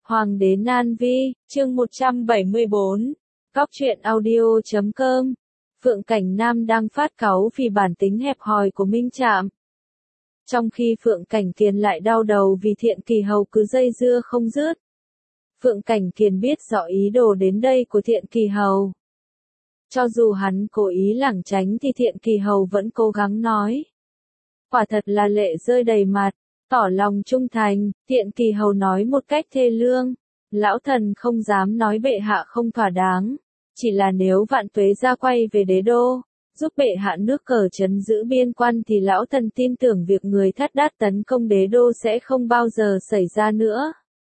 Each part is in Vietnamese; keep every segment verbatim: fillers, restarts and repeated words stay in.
Hoàng đế Nan Vi, chương một trăm bảy mươi bốn. Góc truyện audio chấm com. Phượng Cảnh Nam đang phát cáu vì bản tính hẹp hòi của Minh Trạm. Trong khi Phượng Cảnh Kiền lại đau đầu vì Thiện Kỳ Hầu cứ dây dưa không dứt. Phượng Cảnh Kiền biết rõ ý đồ đến đây của Thiện Kỳ Hầu. Cho dù hắn cố ý lảng tránh thì Thiện Kỳ Hầu vẫn cố gắng nói. Quả thật là lệ rơi đầy mặt, tỏ lòng trung thành. Thiện Kỳ Hầu nói một cách thê lương. Lão thần không dám nói bệ hạ không thỏa đáng. Chỉ là nếu Vạn Tuế gia quay về đế đô, giúp bệ hạ nước cờ trấn giữ biên quan thì lão thần tin tưởng việc người Thất Đát tấn công đế đô sẽ không bao giờ xảy ra nữa.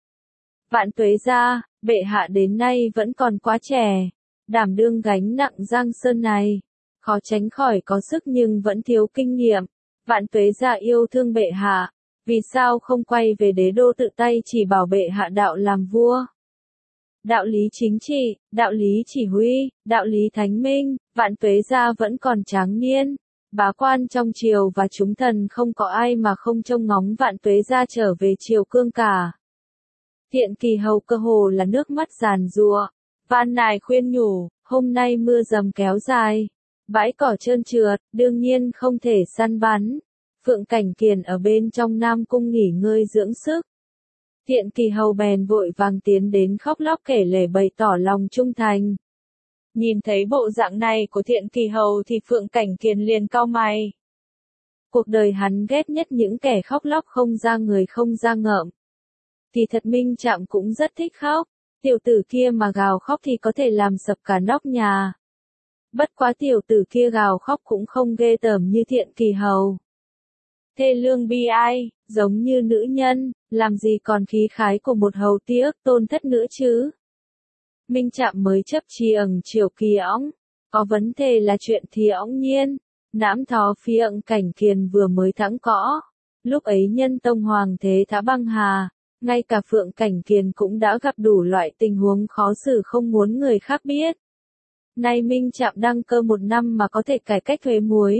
Vạn Tuế gia, bệ hạ đến nay vẫn còn quá trẻ, đảm đương gánh nặng Giang Sơn này, khó tránh khỏi có sức nhưng vẫn thiếu kinh nghiệm. Vạn Tuế gia yêu thương bệ hạ, vì sao không quay về đế đô tự tay chỉ bảo bệ hạ đạo làm vua? Đạo lý chính trị, đạo lý chỉ huy, đạo lý thánh minh, Vạn Tuế gia vẫn còn tráng niên. Bá quan trong triều và chúng thần không có ai mà không trông ngóng Vạn Tuế gia trở về triều cương cả. Thiện Kỳ Hầu cơ hồ là nước mắt giàn giụa, van nài khuyên nhủ, hôm nay mưa dầm kéo dài, bãi cỏ trơn trượt, đương nhiên không thể săn bắn. Phượng Cảnh Kiền ở bên trong Nam Cung nghỉ ngơi dưỡng sức. Thiện Kỳ Hầu bèn vội vàng tiến đến khóc lóc kể lể bày tỏ lòng trung thành. Nhìn thấy bộ dạng này của Thiện Kỳ Hầu thì Phượng Cảnh Kiền liền cau mày. Cuộc đời hắn ghét nhất những kẻ khóc lóc không ra người không ra ngợm. Thì thật Minh Trạm cũng rất thích khóc, tiểu tử kia mà gào khóc thì có thể làm sập cả nóc nhà. Bất quá tiểu tử kia gào khóc cũng không ghê tởm như Thiện Kỳ Hầu. Thê lương bi ai, giống như nữ nhân, làm gì còn khí khái của một hầu tía tôn thất nữa chứ. Minh Trạm mới chấp chiềng triều kỳ õng, có vấn đề là chuyện thì õng nhiên. Nãm thó Phượng Cảnh Kiền vừa mới thắng cõ, lúc ấy nhân tông hoàng thế Thá Băng Hà, ngay cả Phượng Cảnh Kiền cũng đã gặp đủ loại tình huống khó xử không muốn người khác biết. Nay Minh Trạm đăng cơ một năm mà có thể cải cách thuế muối,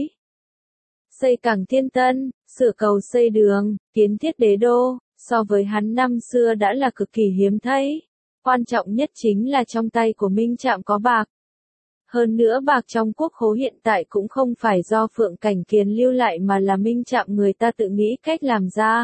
xây cảng Thiên Tân, sửa cầu xây đường, kiến thiết đế đô, so với hắn năm xưa đã là cực kỳ hiếm thấy. Quan trọng nhất chính là trong tay của Minh Trạm có bạc. Hơn nữa bạc trong quốc khố hiện tại cũng không phải do Phượng Cảnh Kiền lưu lại mà là Minh Trạm người ta tự nghĩ cách làm ra.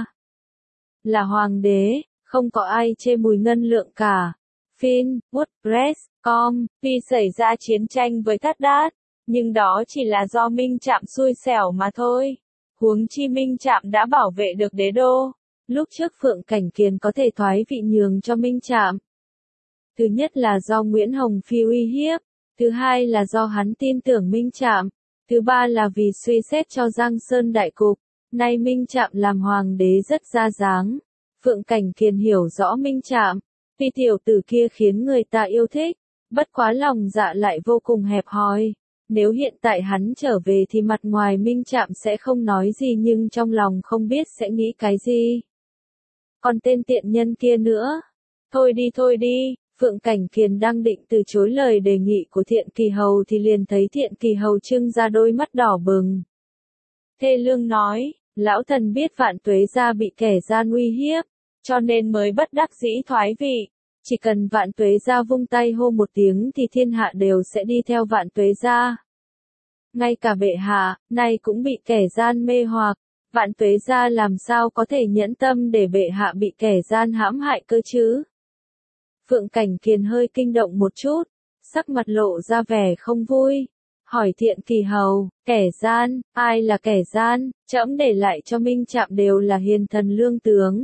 Là hoàng đế, không có ai chê mùi ngân lượng cả. Fin, WordPress, com, vì xảy ra chiến tranh với Thất Đát, nhưng đó chỉ là do Minh Trạm xui xẻo mà thôi. Huống chi Minh Trạm đã bảo vệ được đế đô. Lúc trước Phượng Cảnh Kiền có thể thoái vị nhường cho Minh Trạm. Thứ nhất là do Nguyễn Hồng Phi uy hiếp, thứ hai là do hắn tin tưởng Minh Trạm, thứ ba là vì suy xét cho Giang Sơn đại cục. Nay Minh Trạm làm hoàng đế rất ra dáng. Phượng Cảnh Kiền hiểu rõ Minh Trạm, vì tiểu tử kia khiến người ta yêu thích, bất quá lòng dạ lại vô cùng hẹp hòi. Nếu hiện tại hắn trở về thì mặt ngoài Minh Trạm sẽ không nói gì nhưng trong lòng không biết sẽ nghĩ cái gì. Còn tên tiện nhân kia nữa. Thôi đi thôi đi, Phượng Cảnh Kiền đang định từ chối lời đề nghị của Thiện Kỳ Hầu thì liền thấy Thiện Kỳ Hầu trưng ra đôi mắt đỏ bừng. Thê lương nói, lão thần biết Vạn Tuế gia bị kẻ gian uy hiếp, cho nên mới bất đắc dĩ thoái vị. Chỉ cần Vạn Tuế gia vung tay hô một tiếng thì thiên hạ đều sẽ đi theo Vạn Tuế gia. Ngay cả bệ hạ, nay cũng bị kẻ gian mê hoặc, Vạn Tuế gia làm sao có thể nhẫn tâm để bệ hạ bị kẻ gian hãm hại cơ chứ? Phượng Cảnh Kiền hơi kinh động một chút, sắc mặt lộ ra vẻ không vui. Hỏi Thiện Kỳ Hầu, kẻ gian, ai là kẻ gian? Trẫm để lại cho Minh Trạm đều là hiền thần lương tướng.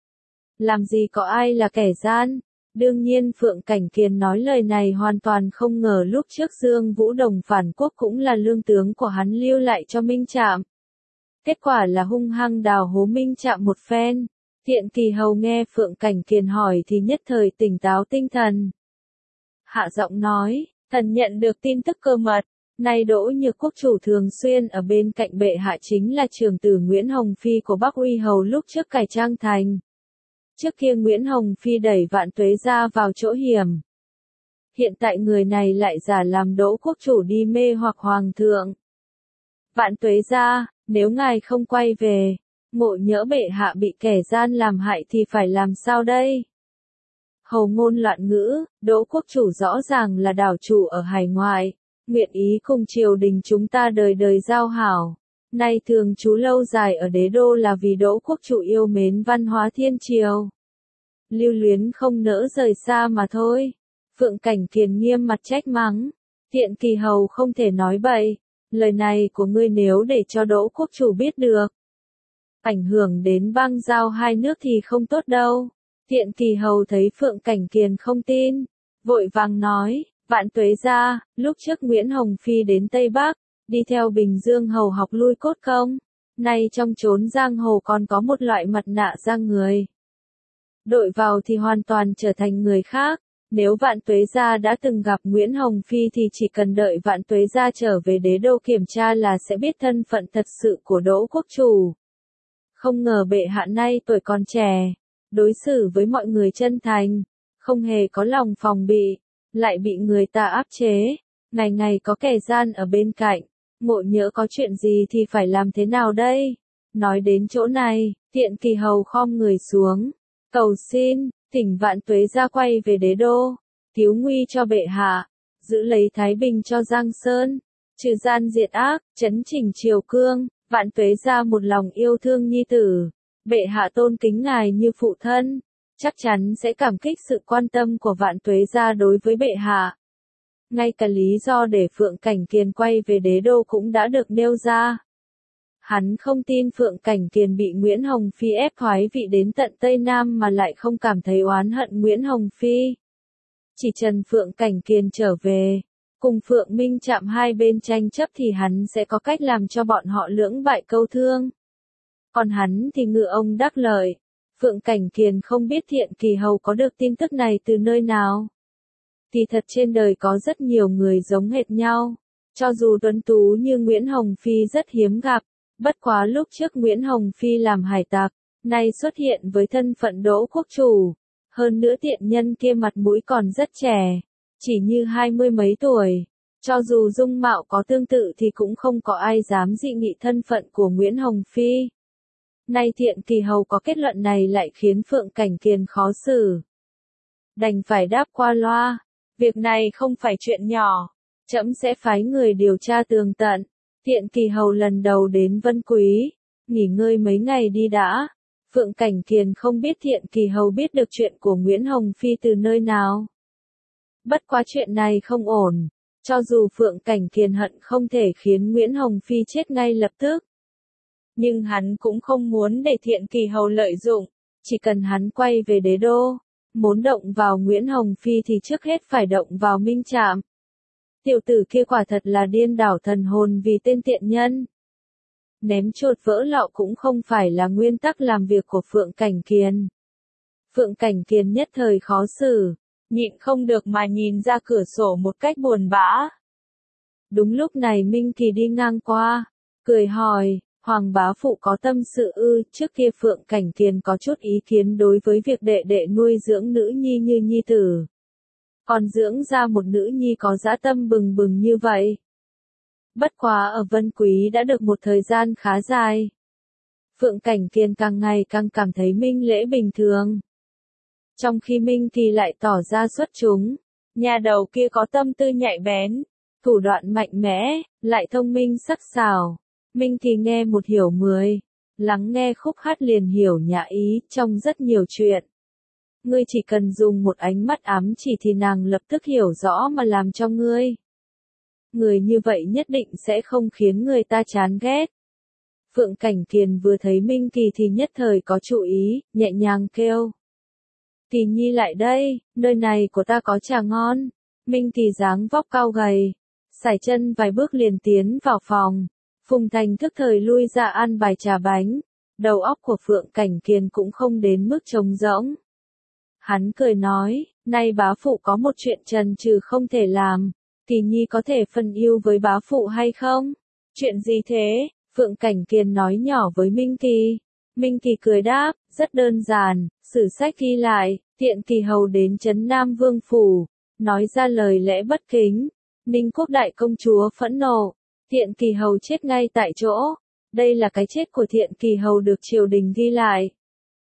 Làm gì có ai là kẻ gian? Đương nhiên Phượng Cảnh Kiền nói lời này hoàn toàn không ngờ lúc trước Dương Vũ Đồng phản quốc cũng là lương tướng của hắn lưu lại cho Minh Trạm. Kết quả là hung hăng đào hố Minh Trạm một phen. Thiện Kỳ Hầu nghe Phượng Cảnh Kiền hỏi thì nhất thời tỉnh táo tinh thần. Hạ giọng nói, thần nhận được tin tức cơ mật. Nay Đỗ Nhược Quốc chủ thường xuyên ở bên cạnh bệ hạ chính là trưởng tử Nguyễn Hồng Phi của Bắc Uy Hầu lúc trước cải trang thành. Trước kia Nguyễn Hồng Phi đẩy Vạn Tuế gia vào chỗ hiểm. Hiện tại người này lại giả làm Đỗ Quốc chủ đi mê hoặc hoàng thượng. Vạn Tuế gia, nếu ngài không quay về, ngộ nhỡ bệ hạ bị kẻ gian làm hại thì phải làm sao đây? Hầu ngôn loạn ngữ, Đỗ quốc chủ rõ ràng là đảo chủ ở hải ngoại, nguyện ý cùng triều đình chúng ta đời đời giao hảo. Nay thường trú lâu dài ở đế đô là vì Đỗ quốc chủ yêu mến văn hóa thiên triều. Lưu luyến không nỡ rời xa mà thôi. Phượng Cảnh Kiền nghiêm mặt trách mắng. Thiện Kỳ hầu không thể nói bậy. Lời này của ngươi nếu để cho Đỗ quốc chủ biết được, ảnh hưởng đến bang giao hai nước thì không tốt đâu. Thiện Kỳ hầu thấy Phượng Cảnh Kiền không tin, vội vàng nói, Vạn Tuế gia, lúc trước Nguyễn Hồng Phi đến Tây Bắc, đi theo Bình Dương hầu học lui cốt công, nay trong chốn giang hồ còn có một loại mặt nạ da người. Đội vào thì hoàn toàn trở thành người khác. Nếu Vạn Tuế gia đã từng gặp Nguyễn Hồng Phi thì chỉ cần đợi Vạn Tuế gia trở về đế đô kiểm tra là sẽ biết thân phận thật sự của Đỗ quốc chủ. Không ngờ bệ hạ nay tuổi còn trẻ, đối xử với mọi người chân thành, không hề có lòng phòng bị, lại bị người ta áp chế, ngày ngày có kẻ gian ở bên cạnh, ngộ nhỡ có chuyện gì thì phải làm thế nào đây? Nói đến chỗ này, Thiện Kỳ hầu khom người xuống, cầu xin, thỉnh Vạn Tuế gia quay về đế đô, cứu nguy cho bệ hạ, giữ lấy thái bình cho Giang Sơn, trừ gian diệt ác, chấn chỉnh triều cương. Vạn Tuế gia một lòng yêu thương nhi tử, bệ hạ tôn kính ngài như phụ thân, chắc chắn sẽ cảm kích sự quan tâm của Vạn Tuế gia đối với bệ hạ. Ngay cả lý do để Phượng Cảnh Kiền quay về đế đô cũng đã được nêu ra. Hắn không tin Phượng Cảnh Kiền bị Nguyễn Hồng Phi ép thoái vị đến tận Tây Nam mà lại không cảm thấy oán hận Nguyễn Hồng Phi. Chỉ trần Phượng Cảnh Kiền trở về, cùng Phượng Minh Trạm hai bên tranh chấp thì hắn sẽ có cách làm cho bọn họ lưỡng bại câu thương. Còn hắn thì ngựa ông đắc lợi. Phượng Cảnh Kiền không biết Thiện Kỳ hầu có được tin tức này từ nơi nào. Thì thật trên đời có rất nhiều người giống hệt nhau. Cho dù tuấn tú như Nguyễn Hồng Phi rất hiếm gặp, bất quá lúc trước Nguyễn Hồng Phi làm hải tặc, nay xuất hiện với thân phận Đỗ quốc chủ. Hơn nữa tiện nhân kia mặt mũi còn rất trẻ, chỉ như hai mươi mấy tuổi. Cho dù dung mạo có tương tự thì cũng không có ai dám dị nghị thân phận của Nguyễn Hồng Phi. Nay Thiện Kỳ hầu có kết luận này lại khiến Phượng Cảnh Kiền khó xử. Đành phải đáp qua loa, việc này không phải chuyện nhỏ, trẫm sẽ phái người điều tra tường tận. Thiện Kỳ hầu lần đầu đến Vân Quý, nghỉ ngơi mấy ngày đi đã. Phượng Cảnh Kiền không biết Thiện Kỳ hầu biết được chuyện của Nguyễn Hồng Phi từ nơi nào. Bất quá chuyện này không ổn, cho dù Phượng Cảnh Kiền hận không thể khiến Nguyễn Hồng Phi chết ngay lập tức. Nhưng hắn cũng không muốn để Thiện Kỳ hầu lợi dụng, chỉ cần hắn quay về đế đô, muốn động vào Nguyễn Hồng Phi thì trước hết phải động vào Minh Trạm. Tiểu tử kia quả thật là điên đảo thần hồn vì tên tiện nhân. Ném chuột vỡ lọ cũng không phải là nguyên tắc làm việc của Phượng Cảnh Kiền. Phượng Cảnh Kiền nhất thời khó xử, nhịn không được mà nhìn ra cửa sổ một cách buồn bã. Đúng lúc này Minh Kỳ đi ngang qua, cười hỏi, Hoàng bá phụ có tâm sự ư? Trước kia Phượng Cảnh Kiền có chút ý kiến đối với việc đệ đệ nuôi dưỡng nữ nhi như nhi tử. Còn dưỡng ra một nữ nhi có dã tâm bừng bừng như vậy. Bất quá ở Vân Quý đã được một thời gian khá dài. Phượng Cảnh Kiền càng ngày càng cảm thấy Minh Lễ bình thường. Trong khi Minh Kỳ lại tỏ ra xuất chúng, nhà đầu kia có tâm tư nhạy bén, thủ đoạn mạnh mẽ, lại thông minh sắc sảo. Minh Kỳ nghe một hiểu mười, lắng nghe khúc hát liền hiểu nhã ý trong rất nhiều chuyện. Ngươi chỉ cần dùng một ánh mắt ám chỉ thì nàng lập tức hiểu rõ mà làm cho ngươi. Người như vậy nhất định sẽ không khiến người ta chán ghét. Phượng Cảnh Kiền vừa thấy Minh Kỳ thì nhất thời có chú ý, nhẹ nhàng kêu. Kỳ nhi lại đây, nơi này của ta có trà ngon. Minh Kỳ dáng vóc cao gầy, sải chân vài bước liền tiến vào phòng. Phùng Thành thức thời lui ra ăn bài trà bánh. Đầu óc của Phượng Cảnh Kiền cũng không đến mức trống rỗng. Hắn cười nói, nay bá phụ có một chuyện trần trừ không thể làm. Kỳ nhi có thể phân ưu với bá phụ hay không? Chuyện gì thế? Phượng Cảnh Kiền nói nhỏ với Minh Kỳ. Minh Kỳ cười đáp, rất đơn giản, sử sách ghi lại, Thiện Kỳ hầu đến trấn Nam Vương phủ, nói ra lời lẽ bất kính. Ninh Quốc đại công chúa phẫn nộ, Thiện Kỳ hầu chết ngay tại chỗ. Đây là cái chết của Thiện Kỳ hầu được triều đình ghi lại.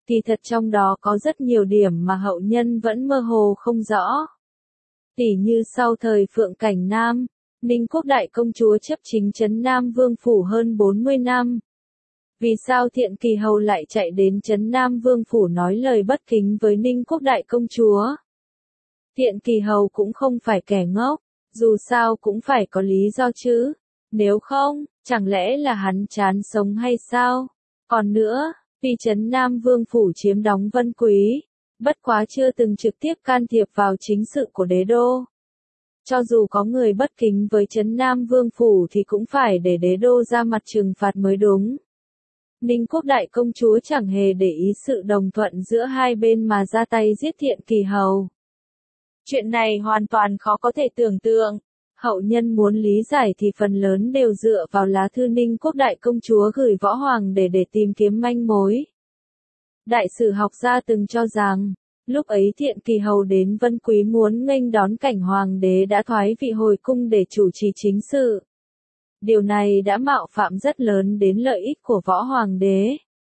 Thì thật trong đó có rất nhiều điểm mà hậu nhân vẫn mơ hồ không rõ. Tỉ như sau thời Phượng Cảnh Nam, Ninh Quốc Đại Công Chúa chấp chính trấn Nam Vương Phủ hơn bốn mươi năm. Vì sao Thiện Kỳ Hầu lại chạy đến trấn Nam Vương Phủ nói lời bất kính với Ninh Quốc Đại Công Chúa? Thiện Kỳ Hầu cũng không phải kẻ ngốc, dù sao cũng phải có lý do chứ. Nếu không, chẳng lẽ là hắn chán sống hay sao? Còn nữa, vì trấn Nam Vương Phủ chiếm đóng Vân Quý, bất quá chưa từng trực tiếp can thiệp vào chính sự của đế đô. Cho dù có người bất kính với trấn Nam Vương Phủ thì cũng phải để đế đô ra mặt trừng phạt mới đúng. Ninh Quốc Đại Công Chúa chẳng hề để ý sự đồng thuận giữa hai bên mà ra tay giết Thiện Kỳ Hầu. Chuyện này hoàn toàn khó có thể tưởng tượng. Hậu nhân muốn lý giải thì phần lớn đều dựa vào lá thư Ninh Quốc Đại Công Chúa gửi Võ Hoàng để để tìm kiếm manh mối. Đại sử học gia từng cho rằng, lúc ấy Thiện Kỳ Hầu đến Vân Quý muốn nghênh đón cảnh Hoàng đế đã thoái vị hồi cung để chủ trì chính sự. Điều này đã mạo phạm rất lớn đến lợi ích của Võ Hoàng đế.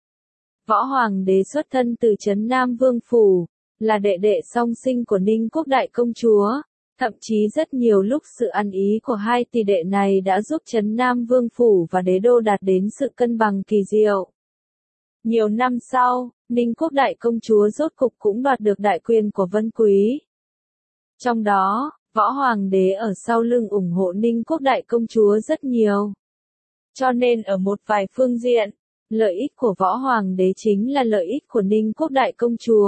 Võ Hoàng đế xuất thân từ trấn Nam Vương Phủ, là đệ đệ song sinh của Ninh Quốc Đại Công Chúa. Thậm chí rất nhiều lúc sự ăn ý của hai tỷ đệ này đã giúp trấn Nam Vương Phủ và đế đô đạt đến sự cân bằng kỳ diệu. Nhiều năm sau, Ninh Quốc Đại Công Chúa rốt cục cũng đoạt được đại quyền của Vân Quý. Trong đó, Võ Hoàng đế ở sau lưng ủng hộ Ninh Quốc Đại Công Chúa rất nhiều. Cho nên ở một vài phương diện, lợi ích của Võ Hoàng đế chính là lợi ích của Ninh Quốc Đại Công Chúa.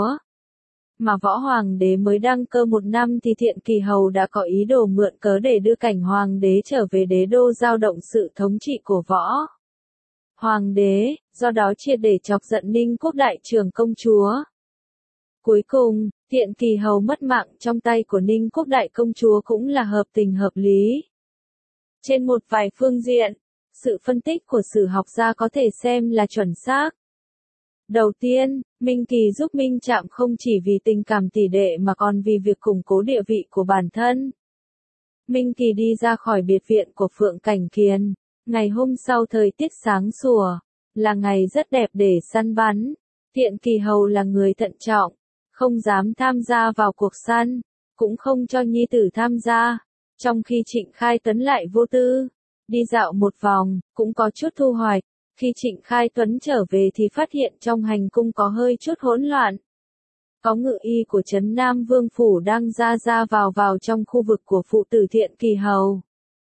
Mà Võ Hoàng đế mới đăng cơ một năm thì Thiện Kỳ Hầu đã có ý đồ mượn cớ để đưa cảnh Hoàng đế trở về đế đô giao động sự thống trị của Võ Hoàng đế, do đó triệt để chọc giận Ninh Quốc Đại Trưởng Công Chúa. Cuối cùng, Thiện Kỳ Hầu mất mạng trong tay của Ninh Quốc Đại Công Chúa cũng là hợp tình hợp lý. Trên một vài phương diện, sự phân tích của sử học gia có thể xem là chuẩn xác. Đầu tiên, Minh Kỳ giúp Minh Trạm không chỉ vì tình cảm tỷ đệ mà còn vì việc củng cố địa vị của bản thân. Minh Kỳ đi ra khỏi biệt viện của Phượng Cảnh Kiền. Ngày hôm sau thời tiết sáng sủa, là ngày rất đẹp để săn bắn. Thiện Kỳ Hầu là người thận trọng, không dám tham gia vào cuộc săn, cũng không cho nhi tử tham gia. Trong khi Trịnh Khai Tuấn lại vô tư, đi dạo một vòng, cũng có chút thu hoạch. Khi Trịnh Khai Tuấn trở về thì phát hiện trong hành cung có hơi chút hỗn loạn. Có ngự y của trấn Nam Vương Phủ đang ra ra vào vào trong khu vực của phụ tử Thiện Kỳ Hầu.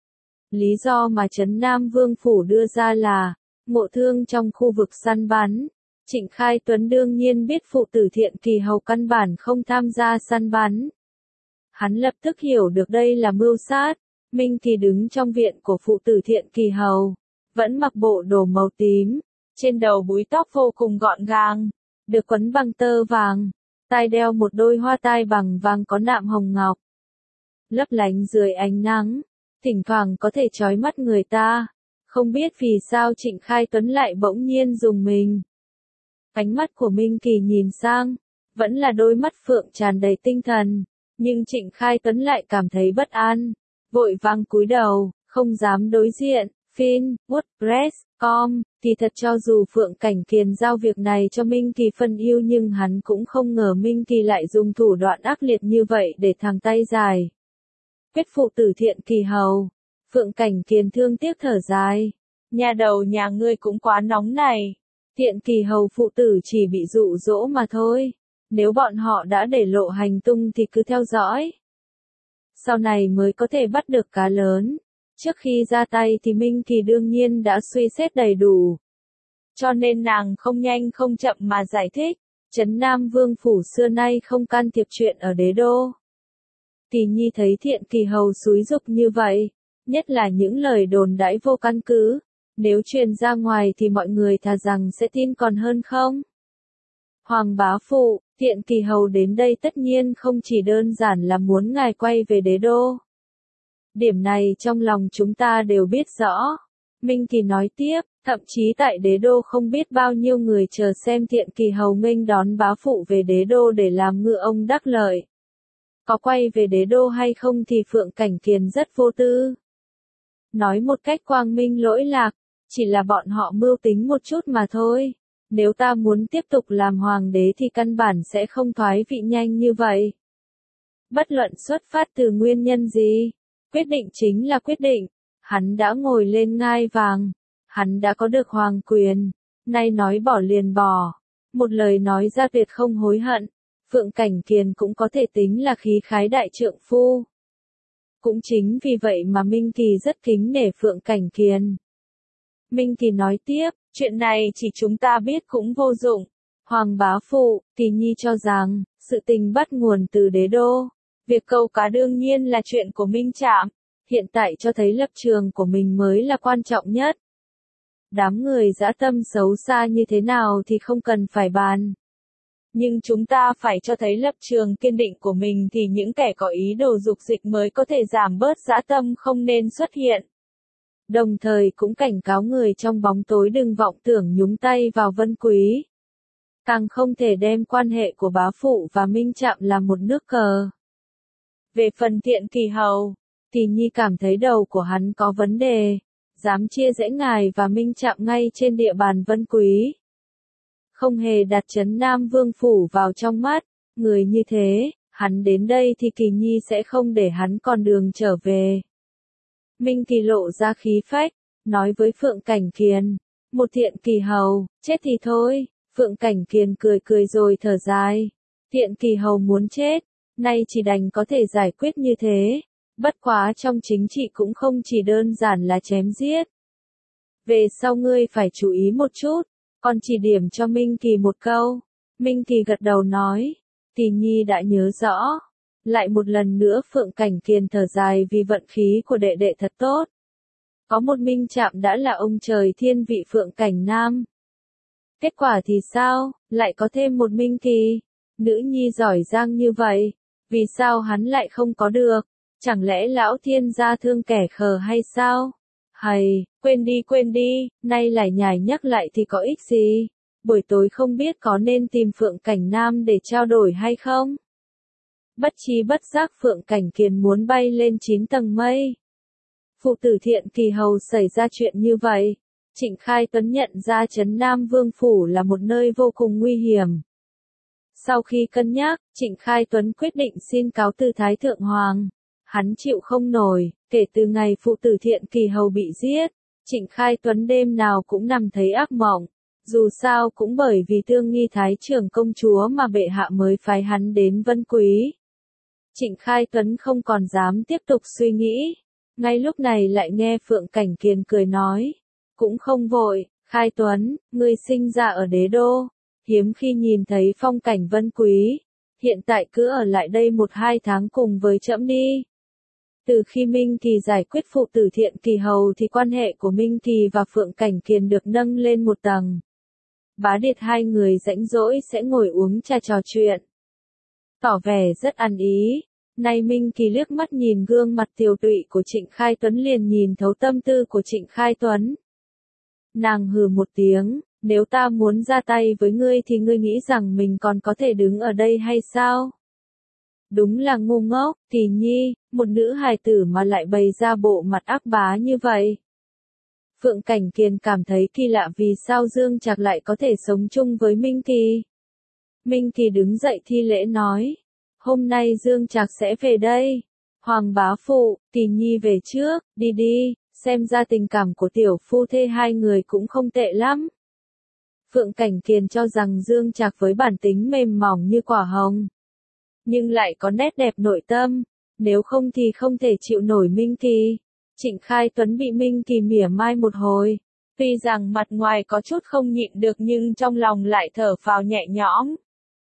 Lý do mà trấn Nam Vương Phủ đưa ra là, ngộ thương trong khu vực săn bắn. Trịnh Khai Tuấn đương nhiên biết phụ tử Thiện Kỳ Hầu căn bản không tham gia săn bắn. Hắn lập tức hiểu được đây là mưu sát. Minh Kỳ đứng trong viện của phụ tử Thiện Kỳ Hầu, vẫn mặc bộ đồ màu tím, trên đầu búi tóc vô cùng gọn gàng, được quấn bằng tơ vàng, tai đeo một đôi hoa tai bằng vàng có nạm hồng ngọc, lấp lánh dưới ánh nắng, thỉnh thoảng có thể chói mắt người ta. Không biết vì sao Trịnh Khai Tuấn lại bỗng nhiên rùng mình. Ánh mắt của Minh Kỳ nhìn sang, vẫn là đôi mắt phượng tràn đầy tinh thần, nhưng Trịnh Khai Tuấn lại cảm thấy bất an, vội vàng cúi đầu, không dám đối diện. Fin, WordPress, com, thì thật cho dù Phượng Cảnh Kiền giao việc này cho Minh Kỳ phân ưu nhưng hắn cũng không ngờ Minh Kỳ lại dùng thủ đoạn ác liệt như vậy để thẳng tay dài. Quyết phụ tử Thiện Kỳ Hầu, Phượng Cảnh Kiền thương tiếc thở dài. Nhà đầu nhà ngươi cũng quá nóng này. Thiện Kỳ Hầu phụ tử chỉ bị dụ dỗ mà thôi. Nếu bọn họ đã để lộ hành tung thì cứ theo dõi. Sau này mới có thể bắt được cá lớn. Trước khi ra tay thì Minh Kỳ đương nhiên đã suy xét đầy đủ. Cho nên nàng không nhanh không chậm mà giải thích, trấn Nam Vương Phủ xưa nay không can thiệp chuyện ở đế đô. Kỳ Nhi thấy Thiện Kỳ Hầu xúi giục như vậy, nhất là những lời đồn đãi vô căn cứ, nếu truyền ra ngoài thì mọi người thà rằng sẽ tin còn hơn không? Hoàng bá phụ, Thiện Kỳ Hầu đến đây tất nhiên không chỉ đơn giản là muốn ngài quay về đế đô. Điểm này trong lòng chúng ta đều biết rõ. Minh Kỳ nói tiếp, thậm chí tại đế đô không biết bao nhiêu người chờ xem Thiện Kỳ Hầu nghênh đón bá phụ về đế đô để làm ngựa ông đắc lợi. Có quay về đế đô hay không thì Phượng Cảnh Kiền rất vô tư. Nói một cách quang minh lỗi lạc, chỉ là bọn họ mưu tính một chút mà thôi. Nếu ta muốn tiếp tục làm hoàng đế thì căn bản sẽ không thoái vị nhanh như vậy. Bất luận xuất phát từ nguyên nhân gì, quyết định chính là quyết định. Hắn đã ngồi lên ngai vàng, hắn đã có được hoàng quyền, nay nói bỏ liền bỏ, một lời nói ra tuyệt không hối hận. Phượng Cảnh Kiền cũng có thể tính là khí khái đại trượng phu. Cũng chính vì vậy mà Minh Kỳ rất kính nể Phượng Cảnh Kiền. Minh Kỳ nói tiếp, chuyện này chỉ chúng ta biết cũng vô dụng. Hoàng bá phụ, Kỳ Nhi cho rằng, sự tình bắt nguồn từ đế đô. Việc câu cá đương nhiên là chuyện của Minh Trạm. Hiện tại cho thấy lập trường của mình mới là quan trọng nhất. Đám người dã tâm xấu xa như thế nào thì không cần phải bàn. Nhưng chúng ta phải cho thấy lập trường kiên định của mình thì những kẻ có ý đồ dục dịch mới có thể giảm bớt dã tâm không nên xuất hiện. Đồng thời cũng cảnh cáo người trong bóng tối đừng vọng tưởng nhúng tay vào Vân Quý. Càng không thể đem quan hệ của bá phụ và Minh Trạm làm một nước cờ. Về phần Thiện Kỳ Hầu, Kỳ Nhi cảm thấy đầu của hắn có vấn đề, dám chia rẽ ngài và Minh Trạm ngay trên địa bàn Vân Quý. Không hề đặt Trấn Nam Vương Phủ vào trong mắt, người như thế, hắn đến đây thì Kỳ Nhi sẽ không để hắn còn đường trở về. Minh Kỳ lộ ra khí phách, nói với Phượng Cảnh Kiền, một Thiện Kỳ Hầu, chết thì thôi. Phượng Cảnh Kiền cười cười rồi thở dài, Thiện Kỳ Hầu muốn chết, nay chỉ đành có thể giải quyết như thế, bất quá trong chính trị cũng không chỉ đơn giản là chém giết. Về sau ngươi phải chú ý một chút, còn chỉ điểm cho Minh Kỳ một câu. Minh Kỳ gật đầu nói, Kỳ Nhi đã nhớ rõ. Lại một lần nữa Phượng Cảnh Kiền thở dài vì vận khí của đệ đệ thật tốt. Có một Minh Trạm đã là ông trời thiên vị Phượng Cảnh Nam. Kết quả thì sao, lại có thêm một Minh Kỳ, nữ nhi giỏi giang như vậy, vì sao hắn lại không có được, chẳng lẽ lão thiên gia thương kẻ khờ hay sao? Hầy, quên đi quên đi, nay lại nhải nhắc lại thì có ích gì, buổi tối không biết có nên tìm Phượng Cảnh Nam để trao đổi hay không? Bất trí bất giác Phượng Cảnh Kiền muốn bay lên chín tầng mây. Phụ tử Thiện Kỳ Hầu xảy ra chuyện như vậy. Trịnh Khai Tuấn nhận ra Trấn Nam Vương Phủ là một nơi vô cùng nguy hiểm. Sau khi cân nhắc, Trịnh Khai Tuấn quyết định xin cáo từ Thái Thượng Hoàng. Hắn chịu không nổi, kể từ ngày phụ tử Thiện Kỳ Hầu bị giết, Trịnh Khai Tuấn đêm nào cũng nằm thấy ác mộng. Dù sao cũng bởi vì thương nghi Thái trưởng công chúa mà bệ hạ mới phái hắn đến Vân Quý. Trịnh Khai Tuấn không còn dám tiếp tục suy nghĩ. Ngay lúc này lại nghe Phượng Cảnh Kiền cười nói. Cũng không vội, Khai Tuấn, ngươi sinh ra ở đế đô, hiếm khi nhìn thấy phong cảnh Vân Quý, hiện tại cứ ở lại đây một hai tháng cùng với trẫm đi. Từ khi Minh Kỳ giải quyết phụ tử Thiện Kỳ Hầu thì quan hệ của Minh Kỳ và Phượng Cảnh Kiền được nâng lên một tầng. Bá điệt hai người rãnh rỗi sẽ ngồi uống trà trò chuyện. Tỏ vẻ rất ăn ý. Nay Minh Kỳ liếc mắt nhìn gương mặt tiều tụy của Trịnh Khai Tuấn liền nhìn thấu tâm tư của Trịnh Khai Tuấn. Nàng hừ một tiếng, nếu ta muốn ra tay với ngươi thì ngươi nghĩ rằng mình còn có thể đứng ở đây hay sao? Đúng là ngu ngốc, Kỳ Nhi, một nữ hài tử mà lại bày ra bộ mặt ác bá như vậy. Phượng Cảnh Kiền cảm thấy kỳ lạ vì sao Dương Trạc lại có thể sống chung với Minh Kỳ. Minh Kỳ đứng dậy thi lễ nói, hôm nay Dương Trạc sẽ về đây. Hoàng bá phụ, Kỳ Nhi về trước, đi đi, xem ra tình cảm của tiểu phu thê hai người cũng không tệ lắm. Phượng Cảnh Kiền cho rằng Dương Trạc với bản tính mềm mỏng như quả hồng, nhưng lại có nét đẹp nội tâm, nếu không thì không thể chịu nổi Minh Kỳ. Trịnh Khai Tuấn bị Minh Kỳ mỉa mai một hồi, tuy rằng mặt ngoài có chút không nhịn được nhưng trong lòng lại thở phào nhẹ nhõm.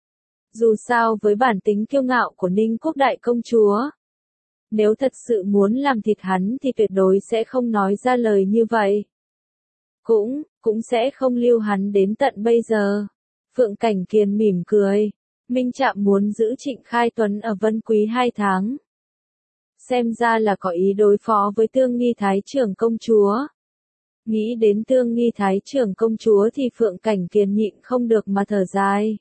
Dù sao với bản tính kiêu ngạo của Ninh Quốc đại công chúa, nếu thật sự muốn làm thịt hắn thì tuyệt đối sẽ không nói ra lời như vậy. Cũng, cũng sẽ không lưu hắn đến tận bây giờ. Phượng Cảnh Kiền mỉm cười. Minh Trạm muốn giữ Trịnh Khai Tuấn ở Vân Quý hai tháng. Xem ra là có ý đối phó với Tương Nghi Thái trưởng công chúa. Nghĩ đến Tương Nghi Thái trưởng công chúa thì Phượng Cảnh Kiền nhịn không được mà thở dài.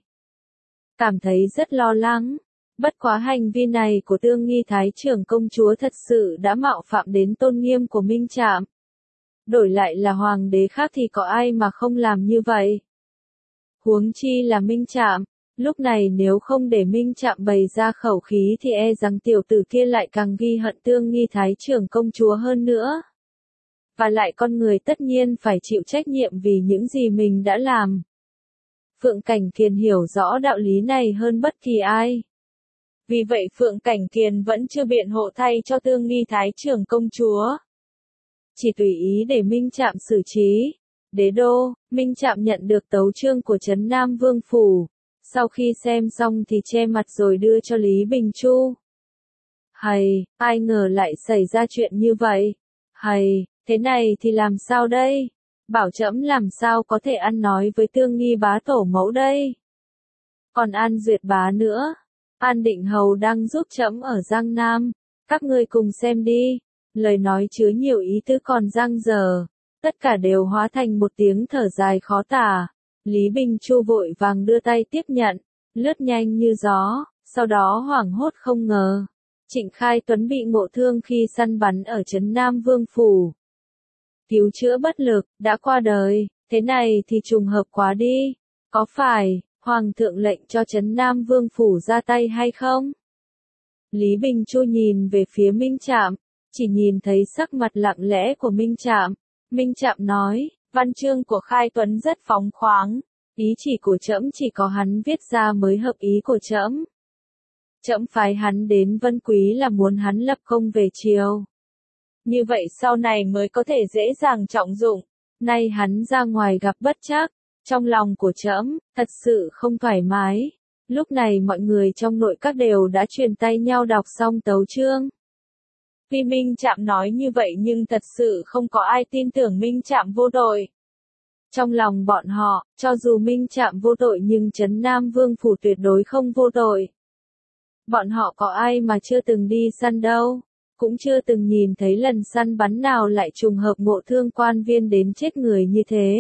Cảm thấy rất lo lắng. Bất quá hành vi này của Tương Nghi Thái trưởng công chúa thật sự đã mạo phạm đến tôn nghiêm của Minh Trạm. Đổi lại là hoàng đế khác thì có ai mà không làm như vậy. Huống chi là Minh Trạm, lúc này nếu không để Minh Trạm bày ra khẩu khí thì e rằng tiểu tử kia lại càng ghi hận Tương Nghi Thái trưởng công chúa hơn nữa. Và lại con người tất nhiên phải chịu trách nhiệm vì những gì mình đã làm. Phượng Cảnh Kiền hiểu rõ đạo lý này hơn bất kỳ ai. Vì vậy Phượng Cảnh Kiền vẫn chưa biện hộ thay cho Tương Nghi Thái trưởng công chúa. Chỉ tùy ý để Minh Trạm xử trí. Đế đô, Minh Trạm nhận được tấu chương của Trấn Nam Vương Phủ. Sau khi xem xong thì che mặt rồi đưa cho Lý Bình Chu. Hầy, ai ngờ lại xảy ra chuyện như vậy. Hầy, thế này thì làm sao đây? Bảo trẫm làm sao có thể ăn nói với Tương Nghi bá tổ mẫu đây? Còn An Duyệt bá nữa. An Định Hầu đang giúp trẫm ở Giang Nam. Các ngươi cùng xem đi. Lời nói chứa nhiều ý tứ còn dang dở. Tất cả đều hóa thành một tiếng thở dài khó tả. Lý Bình Chu vội vàng đưa tay tiếp nhận. Lướt nhanh như gió. Sau đó hoảng hốt không ngờ. Trịnh Khai Tuấn bị ngộ thương khi săn bắn ở Trấn Nam Vương Phủ. Cứu chữa bất lực, đã qua đời. Thế này thì trùng hợp quá đi. Có phải Hoàng thượng lệnh cho Trấn Nam Vương Phủ ra tay hay không? Lý Bình Chu nhìn về phía Minh Trạm, chỉ nhìn thấy sắc mặt lặng lẽ của Minh Trạm. Minh Trạm nói, văn chương của Khai Tuấn rất phóng khoáng, ý chỉ của trẫm chỉ có hắn viết ra mới hợp ý của trẫm. Trẫm phái hắn đến Vân Quý là muốn hắn lập công về triều. Như vậy sau này mới có thể dễ dàng trọng dụng. Nay hắn ra ngoài gặp bất trắc. Trong lòng của trẫm, thật sự không thoải mái. Lúc này mọi người trong nội các đều đã truyền tay nhau đọc xong tấu chương. Tuy Minh Trạm nói như vậy nhưng thật sự không có ai tin tưởng Minh Trạm vô tội. Trong lòng bọn họ, cho dù Minh Trạm vô tội nhưng Trấn Nam Vương Phủ tuyệt đối không vô tội. Bọn họ có ai mà chưa từng đi săn đâu, cũng chưa từng nhìn thấy lần săn bắn nào lại trùng hợp ngộ thương quan viên đến chết người như thế.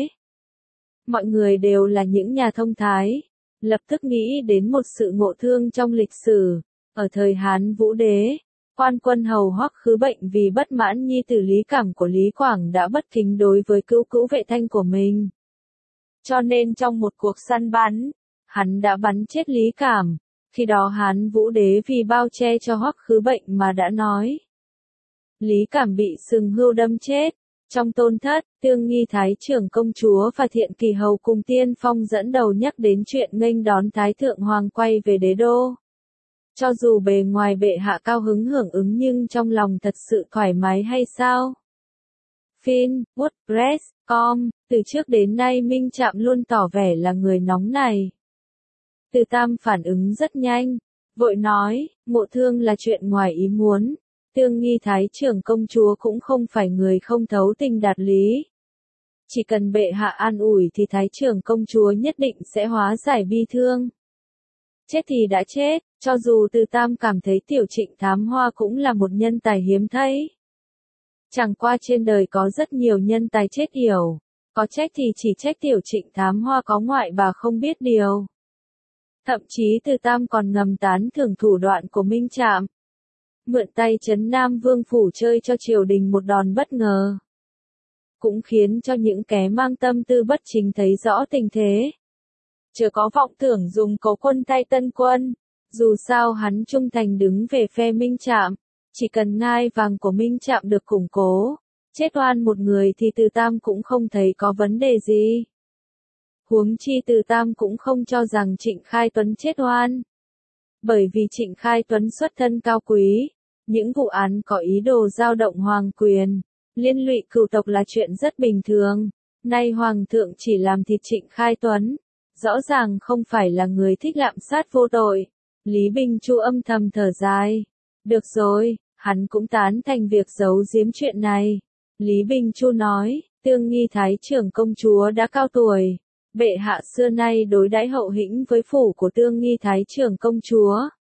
Mọi người đều là những nhà thông thái, lập tức nghĩ đến một sự ngộ thương trong lịch sử. Ở thời Hán Vũ Đế, quan quân hầu Hoắc Khứ Bệnh vì bất mãn nhi tử Lý Cảm của Lý Quảng đã bất kính đối với cữu cữu vệ thanh của mình. Cho nên trong một cuộc săn bắn, hắn đã bắn chết Lý Cảm. Khi đó Hán Vũ Đế vì bao che cho Hoắc Khứ Bệnh mà đã nói. Lý Cảm bị sừng hươu đâm chết. Trong tôn thất, Tương Nghi Thái trưởng công chúa và Thiện Kỳ Hầu cùng Tiên Phong dẫn đầu nhắc đến chuyện nghênh đón Thái Thượng Hoàng quay về đế đô. Cho dù bề ngoài bệ hạ cao hứng hưởng ứng nhưng trong lòng thật sự thoải mái hay sao? Fin, WordPress, com, từ trước đến nay Minh Trạm luôn tỏ vẻ là người nóng này. Từ Tam phản ứng rất nhanh, vội nói, ngộ thương là chuyện ngoài ý muốn. Tương Nghi Thái trưởng công chúa cũng không phải người không thấu tình đạt lý. Chỉ cần bệ hạ an ủi thì Thái trưởng công chúa nhất định sẽ hóa giải bi thương. Chết thì đã chết, cho dù Từ Tam cảm thấy Tiểu Trịnh Thám Hoa cũng là một nhân tài hiếm thấy. Chẳng qua trên đời có rất nhiều nhân tài chết yểu, có trách thì chỉ trách Tiểu Trịnh Thám Hoa có ngoại bà không biết điều. Thậm chí Từ Tam còn ngầm tán thưởng thủ đoạn của Minh Trạm. Mượn tay Trấn Nam Vương Phủ chơi cho triều đình một đòn bất ngờ. Cũng khiến cho những kẻ mang tâm tư bất chính thấy rõ tình thế. Chớ có vọng tưởng dùng cấu quân thay tân quân. Dù sao hắn trung thành đứng về phe Minh Trạm. Chỉ cần ngai vàng của Minh Trạm được củng cố. Chết oan một người thì Từ Tam cũng không thấy có vấn đề gì. Huống chi Từ Tam cũng không cho rằng Trịnh Khai Tuấn chết oan. Bởi vì Trịnh Khai Tuấn xuất thân cao quý. Những vụ án có ý đồ dao động hoàng quyền, liên lụy cửu tộc là chuyện rất bình thường. Nay Hoàng thượng chỉ làm thịt Trịnh Khai Tuấn, rõ ràng không phải là người thích lạm sát vô tội. Lý Bình Chu âm thầm thở dài. Được rồi, hắn cũng tán thành việc giấu giếm chuyện này. Lý Bình Chu nói, Tương Nghi Thái trưởng công chúa đã cao tuổi. Bệ hạ xưa nay đối đãi hậu hĩnh với phủ của Tương Nghi Thái trưởng công chúa.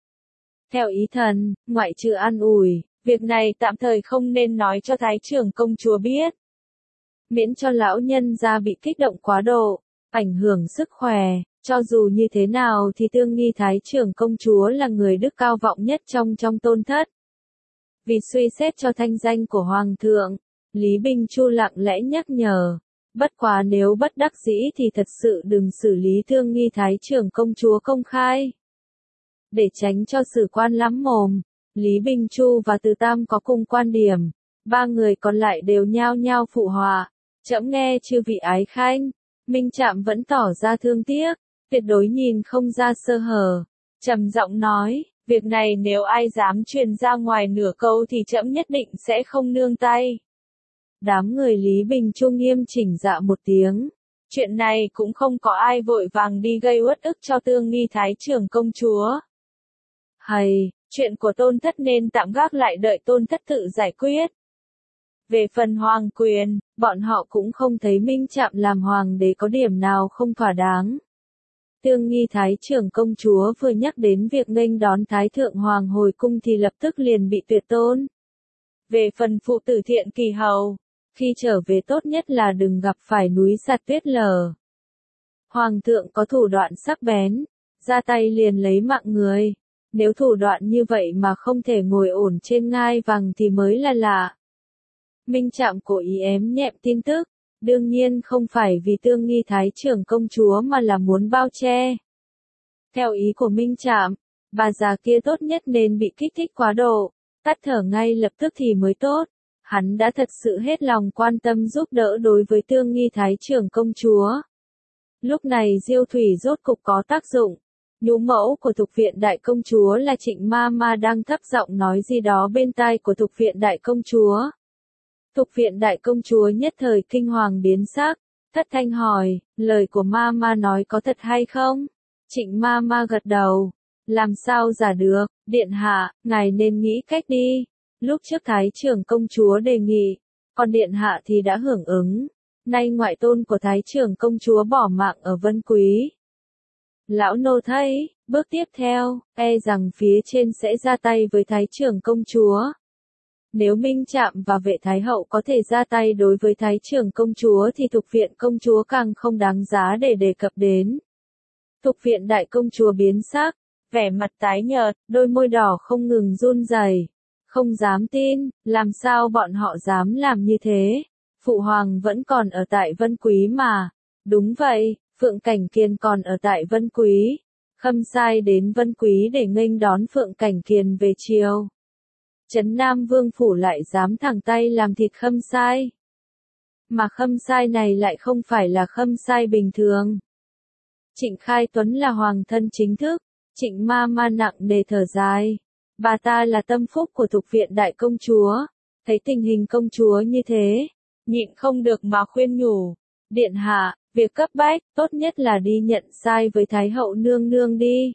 Theo ý thần, ngoại trừ an ủi, việc này tạm thời không nên nói cho Thái trưởng công chúa biết. Miễn cho lão nhân gia bị kích động quá độ, ảnh hưởng sức khỏe, cho dù như thế nào thì Tương Nghi Thái trưởng công chúa là người đức cao vọng nhất trong trong tôn thất. Vì suy xét cho thanh danh của Hoàng thượng, Lý Bình Chu lặng lẽ nhắc nhở, Bất quá nếu bất đắc dĩ thì thật sự đừng xử lý Thương Nghi Thái trưởng công chúa công khai. Để tránh cho sử quan lắm mồm, Lý Bình Chu và Từ Tam có cùng quan điểm, ba người còn lại đều nhao nhao phụ họa. Trẫm nghe chư vị ái khanh, Minh Trạm vẫn tỏ ra thương tiếc, tuyệt đối nhìn không ra sơ hở, trầm giọng nói, việc này nếu ai dám truyền ra ngoài nửa câu thì trẫm nhất định sẽ không nương tay. Đám người Lý Bình Chu nghiêm chỉnh dạ một tiếng, chuyện này cũng không có ai vội vàng đi gây uất ức cho Thương Nghi Thái trưởng công chúa. Hay, chuyện của Tôn Thất nên tạm gác lại đợi Tôn Thất tự giải quyết. Về phần hoàng quyền, bọn họ cũng không thấy Minh Trạm làm hoàng đế có điểm nào không thỏa đáng. Thương Nghi Thái trưởng công chúa vừa nhắc đến việc nghênh đón Thái thượng hoàng hồi cung thì lập tức liền bị tuyệt tôn. Về phần phụ tử Thiện Kỳ hầu, khi trở về tốt nhất là đừng gặp phải núi sạt tuyết lở. Hoàng thượng có thủ đoạn sắc bén, ra tay liền lấy mạng người. Nếu thủ đoạn như vậy mà không thể ngồi ổn trên ngai vàng thì mới là lạ. Minh Trạm cố ý ém nhẹm tin tức, đương nhiên không phải vì Thương Nghi Thái trưởng công chúa mà là muốn bao che. Theo ý của Minh Trạm, bà già kia tốt nhất nên bị kích thích quá độ, tắt thở ngay lập tức thì mới tốt. Hắn đã thật sự hết lòng quan tâm giúp đỡ đối với Thương Nghi Thái trưởng công chúa. Lúc này Diêu Thủy rốt cục có tác dụng. Nhũ mẫu của Thục Viện Đại Công Chúa là Trịnh Ma Ma đang thấp giọng nói gì đó bên tai của Thục Viện Đại Công Chúa. Thục Viện Đại Công Chúa nhất thời kinh hoàng biến sắc, thất thanh hỏi, lời của Ma Ma nói có thật hay không? Trịnh Ma Ma gật đầu, làm sao giả được, điện hạ, ngài nên nghĩ cách đi. Lúc trước Thái trưởng công chúa đề nghị, còn điện hạ thì đã hưởng ứng. Nay ngoại tôn của Thái trưởng công chúa bỏ mạng ở Vân Quý. Lão nô thấy, bước tiếp theo, e rằng phía trên sẽ ra tay với Thái trưởng công chúa. Nếu Minh Trạm và vệ Thái hậu có thể ra tay đối với Thái trưởng công chúa thì Thục Viện công chúa càng không đáng giá để đề cập đến. Thục Viện Đại Công chúa biến sắc, vẻ mặt tái nhợt, đôi môi đỏ không ngừng run rẩy, không dám tin, làm sao bọn họ dám làm như thế? Phụ hoàng vẫn còn ở tại Vân Quý mà. Đúng vậy, Phượng Cảnh Kiên còn ở tại Vân Quý. Khâm sai đến Vân Quý để nghênh đón Phượng Cảnh Kiên về triều. Trấn Nam Vương phủ lại dám thẳng tay làm thịt Khâm sai. Mà Khâm sai này lại không phải là Khâm sai bình thường. Trịnh Khai Tuấn là hoàng thân chính thức, Trịnh Ma Ma nặng nề thở dài. Bà ta là tâm phúc của Thục Viện Đại Công Chúa. Thấy tình hình công chúa như thế, nhịn không được mà khuyên nhủ. Điện hạ, việc cấp bách, tốt nhất là đi nhận sai với Thái hậu nương nương đi.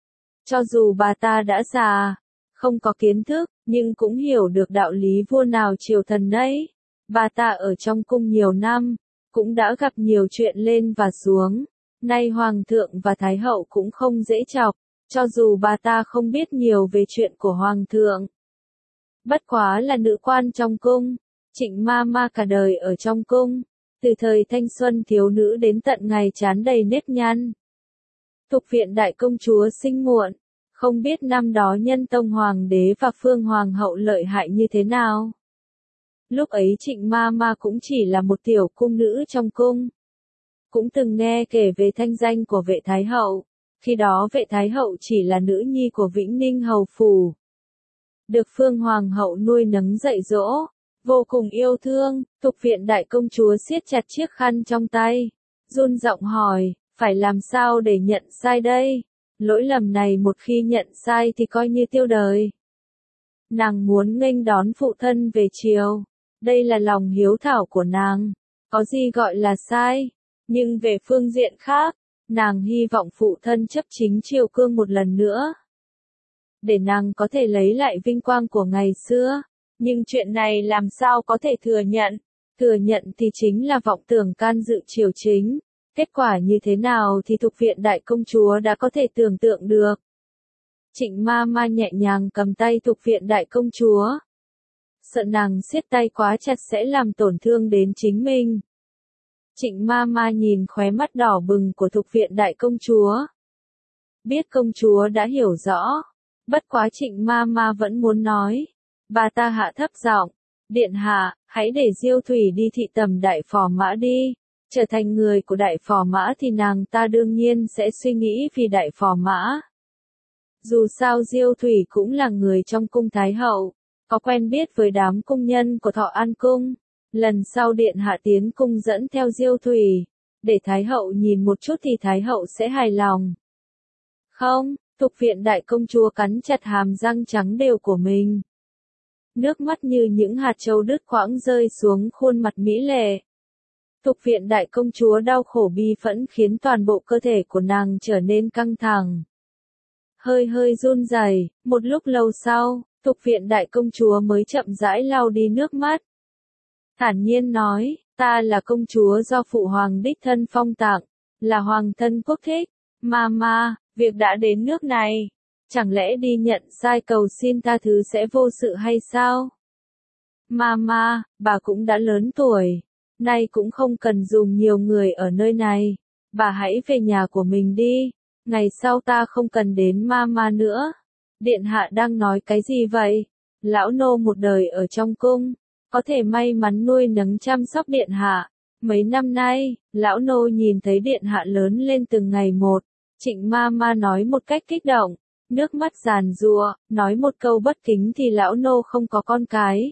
Cho dù bà ta đã già, không có kiến thức, nhưng cũng hiểu được đạo lý vua nào triều thần nấy. Bà ta ở trong cung nhiều năm, cũng đã gặp nhiều chuyện lên và xuống. Nay Hoàng thượng và Thái hậu cũng không dễ chọc, cho dù bà ta không biết nhiều về chuyện của Hoàng thượng. Bất quá là nữ quan trong cung, Trịnh Ma Ma cả đời ở trong cung, từ thời thanh xuân thiếu nữ đến tận ngày chán đầy nếp nhăn. Thục Viện Đại Công Chúa sinh muộn, không biết năm đó Nhân Tông Hoàng đế và Phương Hoàng hậu lợi hại như thế nào. Lúc ấy Trịnh Ma Ma cũng chỉ là một tiểu cung nữ trong cung. Cũng từng nghe kể về thanh danh của vệ Thái hậu, khi đó vệ Thái hậu chỉ là nữ nhi của Vĩnh Ninh hầu phủ. Được Phương Hoàng hậu nuôi nấng dạy dỗ, vô cùng yêu thương. Thục Viện Đại Công Chúa siết chặt chiếc khăn trong tay, run giọng hỏi, phải làm sao để nhận sai đây? Lỗi lầm này một khi nhận sai thì coi như tiêu đời. Nàng muốn nghênh đón phụ thân về triều, đây là lòng hiếu thảo của nàng, có gì gọi là sai? Nhưng về phương diện khác, nàng hy vọng phụ thân chấp chính triều cương một lần nữa, để nàng có thể lấy lại vinh quang của ngày xưa. Nhưng chuyện này làm sao có thể thừa nhận? Thừa nhận thì chính là vọng tưởng can dự triều chính. Kết quả như thế nào thì Thục Viện Đại Công Chúa đã có thể tưởng tượng được. Trịnh Ma Ma nhẹ nhàng cầm tay Thục Viện Đại Công Chúa. Sợ nàng siết tay quá chặt sẽ làm tổn thương đến chính mình. Trịnh Ma Ma nhìn khóe mắt đỏ bừng của Thục Viện Đại Công Chúa. Biết công chúa đã hiểu rõ. Bất quá Trịnh Ma Ma vẫn muốn nói. Bà ta hạ thấp giọng, Điện hạ, hãy để Diêu Thủy đi thị tầm Đại Phò Mã đi. Trở thành người của Đại Phò Mã thì nàng ta đương nhiên sẽ suy nghĩ vì Đại Phò Mã. Dù sao Diêu Thủy cũng là người trong cung Thái Hậu, có quen biết với đám cung nhân của Thọ An Cung. Lần sau điện hạ tiến cung dẫn theo Diêu Thủy, để Thái Hậu nhìn một chút thì Thái Hậu sẽ hài lòng. Không, Thục Viện Đại Công Chúa cắn chặt hàm răng trắng đều của mình. Nước mắt như những hạt châu đứt quãng rơi xuống khuôn mặt mỹ lệ. Thục Viện Đại Công Chúa đau khổ bi phẫn khiến toàn bộ cơ thể của nàng trở nên căng thẳng. Hơi hơi run rẩy, một lúc lâu sau, Thục Viện Đại Công Chúa mới chậm rãi lau đi nước mắt. Thản nhiên nói, ta là công chúa do Phụ Hoàng đích thân phong tặng, là hoàng thân quốc thích. Mama, việc đã đến nước này, chẳng lẽ đi nhận sai cầu xin tha thứ sẽ vô sự hay sao? Mama, bà cũng đã lớn tuổi, nay cũng không cần dùng nhiều người ở nơi này, bà hãy về nhà của mình đi, ngày sau ta không cần đến Mama nữa. Điện hạ đang nói cái gì vậy? Lão nô một đời ở trong cung, có thể may mắn nuôi nấng chăm sóc điện hạ. Mấy năm nay, lão nô nhìn thấy điện hạ lớn lên từng ngày một. Trịnh Mama nói một cách kích động, nước mắt giàn giụa, nói một câu bất kính thì lão nô không có con cái.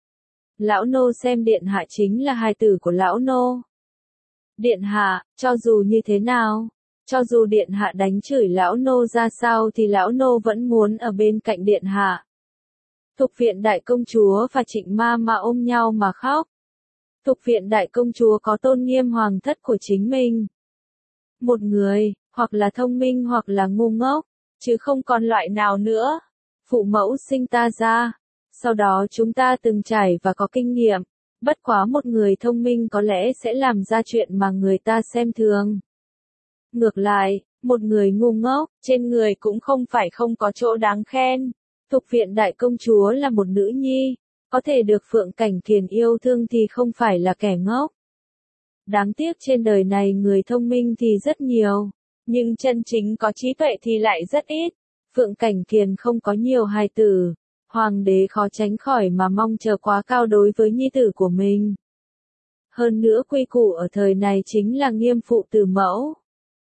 Lão nô xem điện hạ chính là hài tử của lão nô. Điện hạ, cho dù như thế nào, cho dù điện hạ đánh chửi lão nô ra sao thì lão nô vẫn muốn ở bên cạnh điện hạ. Thục Viện Đại Công Chúa và Trịnh Mama ôm nhau mà khóc. Thục Viện Đại Công Chúa có tôn nghiêm hoàng thất của chính mình. Một người, hoặc là thông minh hoặc là ngu ngốc, chứ không còn loại nào nữa. Phụ mẫu sinh ta ra, sau đó chúng ta từng trải và có kinh nghiệm, bất quá một người thông minh có lẽ sẽ làm ra chuyện mà người ta xem thường. Ngược lại, một người ngu ngốc, trên người cũng không phải không có chỗ đáng khen. Thục Viện Đại Công Chúa là một nữ nhi, có thể được Phượng Cảnh Kiền yêu thương thì không phải là kẻ ngốc. Đáng tiếc trên đời này người thông minh thì rất nhiều, nhưng chân chính có trí tuệ thì lại rất ít. Phượng Cảnh Kiền không có nhiều hài tử, hoàng đế khó tránh khỏi mà mong chờ quá cao đối với nhi tử của mình. Hơn nữa quy củ ở thời này chính là nghiêm phụ tử mẫu.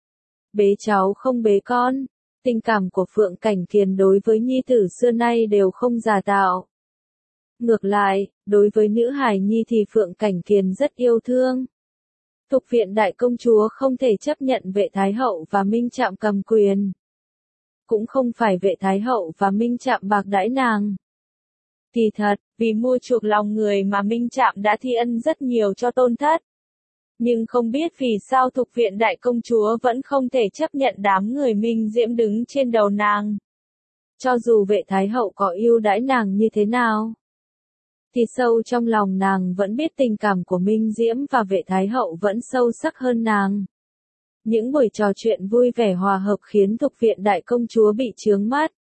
Bế cháu không bế con, tình cảm của Phượng Cảnh Kiền đối với nhi tử xưa nay đều không giả tạo. Ngược lại, đối với nữ hài nhi thì Phượng Cảnh Kiền rất yêu thương. Thục Viện Đại Công Chúa không thể chấp nhận Vệ Thái Hậu và Minh Trạm cầm quyền. Cũng không phải Vệ Thái Hậu và Minh Trạm bạc đãi nàng. Kỳ thật, vì mua chuộc lòng người mà Minh Trạm đã thi ân rất nhiều cho tôn thất. Nhưng không biết vì sao Thục Viện Đại Công Chúa vẫn không thể chấp nhận đám người Minh Diễm đứng trên đầu nàng. Cho dù Vệ Thái Hậu có yêu đãi nàng như thế nào, thì sâu trong lòng nàng vẫn biết tình cảm của Minh Diễm và Vệ Thái Hậu vẫn sâu sắc hơn nàng. Những buổi trò chuyện vui vẻ hòa hợp khiến Thục Viện Đại Công Chúa bị chướng mắt.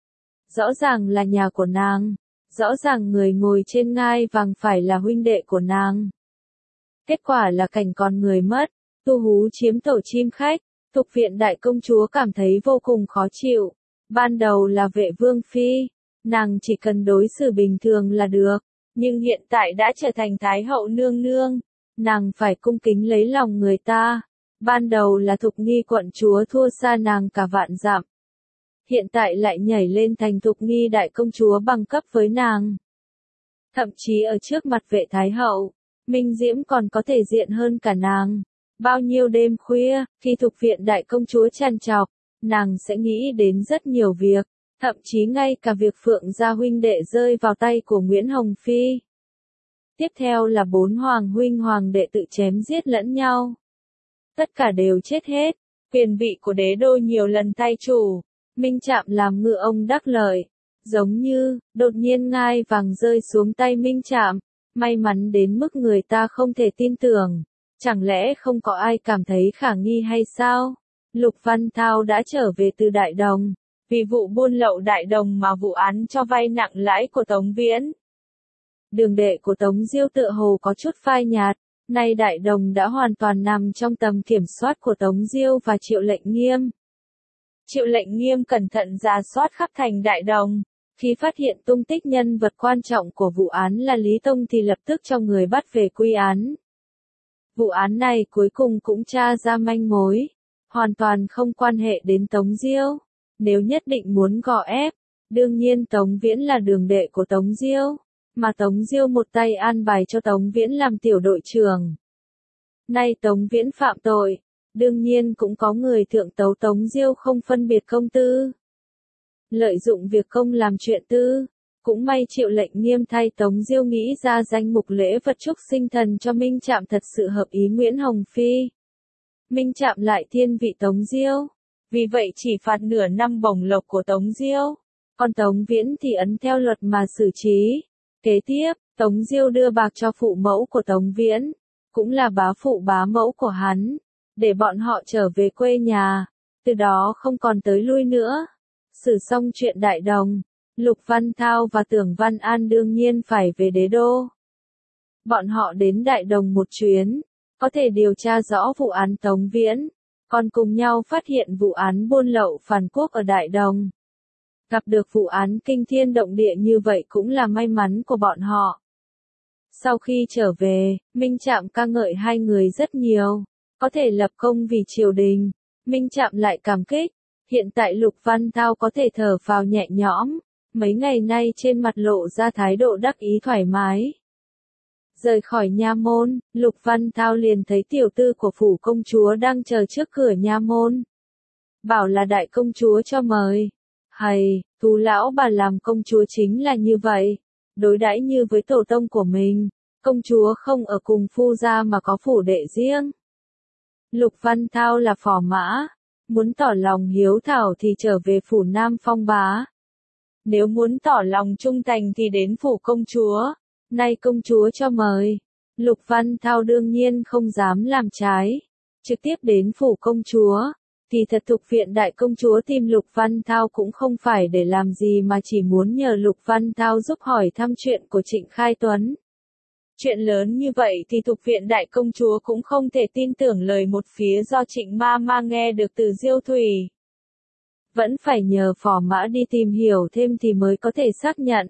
Rõ ràng là nhà của nàng, rõ ràng người ngồi trên ngai vàng phải là huynh đệ của nàng. Kết quả là cảnh còn người mất, tu hú chiếm tổ chim khách. Thục Viện Đại Công Chúa cảm thấy vô cùng khó chịu. Ban đầu là Vệ Vương Phi, nàng chỉ cần đối xử bình thường là được. Nhưng hiện tại đã trở thành Thái Hậu nương nương, nàng phải cung kính lấy lòng người ta. Ban đầu là Thục Nghi quận chúa thua xa nàng cả vạn dặm. Hiện tại lại nhảy lên thành Thục Nghi Đại Công Chúa bằng cấp với nàng. Thậm chí ở trước mặt Vệ Thái Hậu, Minh Diễm còn có thể diện hơn cả nàng. Bao nhiêu đêm khuya, khi Thục Viện Đại Công Chúa trằn trọc, nàng sẽ nghĩ đến rất nhiều việc. Thậm chí ngay cả việc Phượng gia huynh đệ rơi vào tay của Nguyễn Hồng Phi. Tiếp theo là bốn hoàng huynh hoàng đệ tự chém giết lẫn nhau. Tất cả đều chết hết, quyền vị của đế đô nhiều lần thay chủ, Minh Trạm làm ngựa ông đắc lợi. Giống như, đột nhiên ngai vàng rơi xuống tay Minh Trạm, may mắn đến mức người ta không thể tin tưởng. Chẳng lẽ không có ai cảm thấy khả nghi hay sao? Lục Văn Thao đã trở về từ Đại Đồng. Vì vụ buôn lậu Đại Đồng mà vụ án cho vay nặng lãi của Tống Viễn. Đường đệ của Tống Diêu tựa hồ có chút phai nhạt, nay Đại Đồng đã hoàn toàn nằm trong tầm kiểm soát của Tống Diêu và Triệu Lệnh Nghiêm. Triệu Lệnh Nghiêm cẩn thận rà soát khắp thành Đại Đồng, Khi phát hiện tung tích nhân vật quan trọng của vụ án là Lý Tông thì lập tức cho người bắt về quy án. Vụ án này cuối cùng cũng tra ra manh mối, hoàn toàn không quan hệ đến Tống Diêu. Nếu nhất định muốn gò ép, đương nhiên Tống Viễn là đường đệ của Tống Diêu, mà Tống Diêu một tay an bài cho Tống Viễn làm tiểu đội trưởng. Nay Tống Viễn phạm tội, đương nhiên cũng có người thượng tấu Tống Diêu không phân biệt công tư. Lợi dụng việc công làm chuyện tư, cũng may Triệu Lệnh Nghiêm thay Tống Diêu nghĩ ra danh mục lễ vật chúc sinh thần cho Minh Trạm thật sự hợp ý Nguyễn Hồng Phi. Minh Trạm lại thiên vị Tống Diêu, vì vậy chỉ phạt nửa năm bổng lộc của Tống Diêu, còn Tống Viễn thì ấn theo luật mà xử trí. Kế tiếp, Tống Diêu đưa bạc cho phụ mẫu của Tống Viễn, cũng là bá phụ bá mẫu của hắn, để bọn họ trở về quê nhà, từ đó không còn tới lui nữa. Xử xong chuyện Đại Đồng, Lục Văn Thao và Tưởng Văn An đương nhiên phải về đế đô. Bọn họ đến Đại Đồng một chuyến, có thể điều tra rõ vụ án Tống Viễn, còn cùng nhau phát hiện vụ án buôn lậu phản quốc ở Đại Đồng. Gặp được vụ án kinh thiên động địa như vậy cũng là may mắn của bọn họ. Sau khi trở về, Minh Trạm ca ngợi hai người rất nhiều, có thể lập công vì triều đình. Minh Trạm lại cảm kích, hiện tại Lục Văn Thao có thể thở phào nhẹ nhõm, mấy ngày nay trên mặt lộ ra thái độ đắc ý thoải mái. Rời khỏi nha môn, Lục Văn Thao liền thấy tiểu tư của phủ công chúa đang chờ trước cửa nha môn. Bảo là đại công chúa cho mời. Hầy, Tú lão bà làm công chúa chính là như vậy, đối đãi như với tổ tông của mình, công chúa không ở cùng phu gia mà có phủ đệ riêng. Lục Văn Thao là phò mã, muốn tỏ lòng hiếu thảo thì trở về phủ Nam Phong Bá. Nếu muốn tỏ lòng trung thành thì đến phủ công chúa, nay công chúa cho mời. Lục Văn Thao đương nhiên không dám làm trái, trực tiếp đến phủ công chúa. Thì thật Thục Viện đại công chúa tìm Lục Văn Thao cũng không phải để làm gì mà chỉ muốn nhờ Lục Văn Thao giúp hỏi thăm chuyện của Trịnh Khai Tuấn. Chuyện lớn như vậy thì Thục Viện đại công chúa cũng không thể tin tưởng lời một phía do Trịnh ma ma nghe được từ Diêu Thủy. Vẫn phải nhờ phò mã đi tìm hiểu thêm thì mới có thể xác nhận.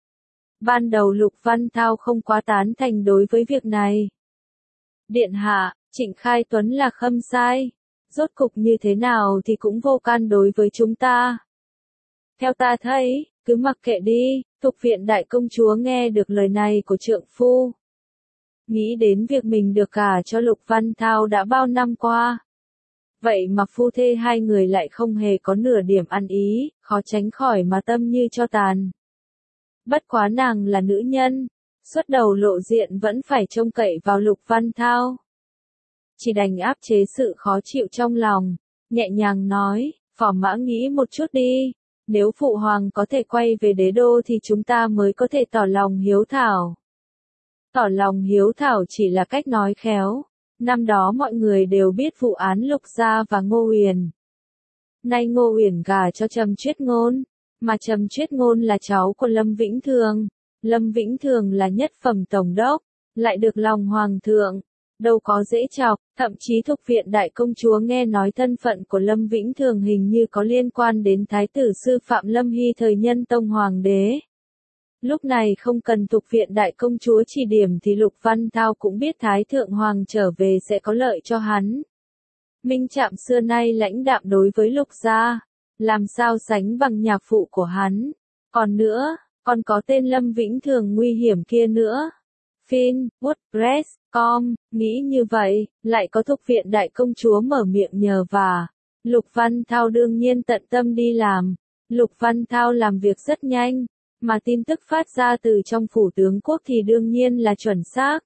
Ban đầu Lục Văn Thao không quá tán thành đối với việc này. Điện hạ, Trịnh Khai Tuấn là khâm sai. Rốt cục như thế nào thì cũng vô can đối với chúng ta. Theo ta thấy, cứ mặc kệ đi. Thục Viện đại công chúa nghe được lời này của trượng phu, nghĩ đến việc mình được gả cho Lục Văn Thao đã bao năm qua. Vậy mà phu thê hai người lại không hề có nửa điểm ăn ý, khó tránh khỏi mà tâm như cho tàn. Bất quá nàng là nữ nhân, xuất đầu lộ diện vẫn phải trông cậy vào Lục Văn Thao. Chỉ đành áp chế sự khó chịu trong lòng, nhẹ nhàng nói, phò mã nghĩ một chút đi, nếu phụ hoàng có thể quay về đế đô thì chúng ta mới có thể tỏ lòng hiếu thảo. Tỏ lòng hiếu thảo chỉ là cách nói khéo, năm đó mọi người đều biết vụ án Lục Gia và Ngô Uyển. Nay Ngô Uyển gả cho Trầm Chuyết Ngôn, mà Trầm Chuyết Ngôn là cháu của Lâm Vĩnh Thường, Lâm Vĩnh Thường là nhất phẩm tổng đốc, lại được lòng hoàng thượng. Đâu có dễ chọc, thậm chí Thục Viện đại công chúa nghe nói thân phận của Lâm Vĩnh Thường hình như có liên quan đến thái tử sư Phạm Lâm Hy thời Nhân Tông Hoàng đế. Lúc này không cần Thục Viện đại công chúa chỉ điểm thì Lục Văn Thao cũng biết Thái Thượng Hoàng trở về sẽ có lợi cho hắn. Minh Trạm xưa nay lãnh đạm đối với Lục gia, làm sao sánh bằng nhạc phụ của hắn. Còn nữa, còn có tên Lâm Vĩnh Thường nguy hiểm kia nữa. Fin, WordPress, com, nghĩ như vậy, lại có Thục Viện đại công chúa mở miệng nhờ vả. Lục Văn Thao đương nhiên tận tâm đi làm. Lục Văn Thao làm việc rất nhanh, mà tin tức phát ra từ trong phủ tướng quốc thì đương nhiên là chuẩn xác.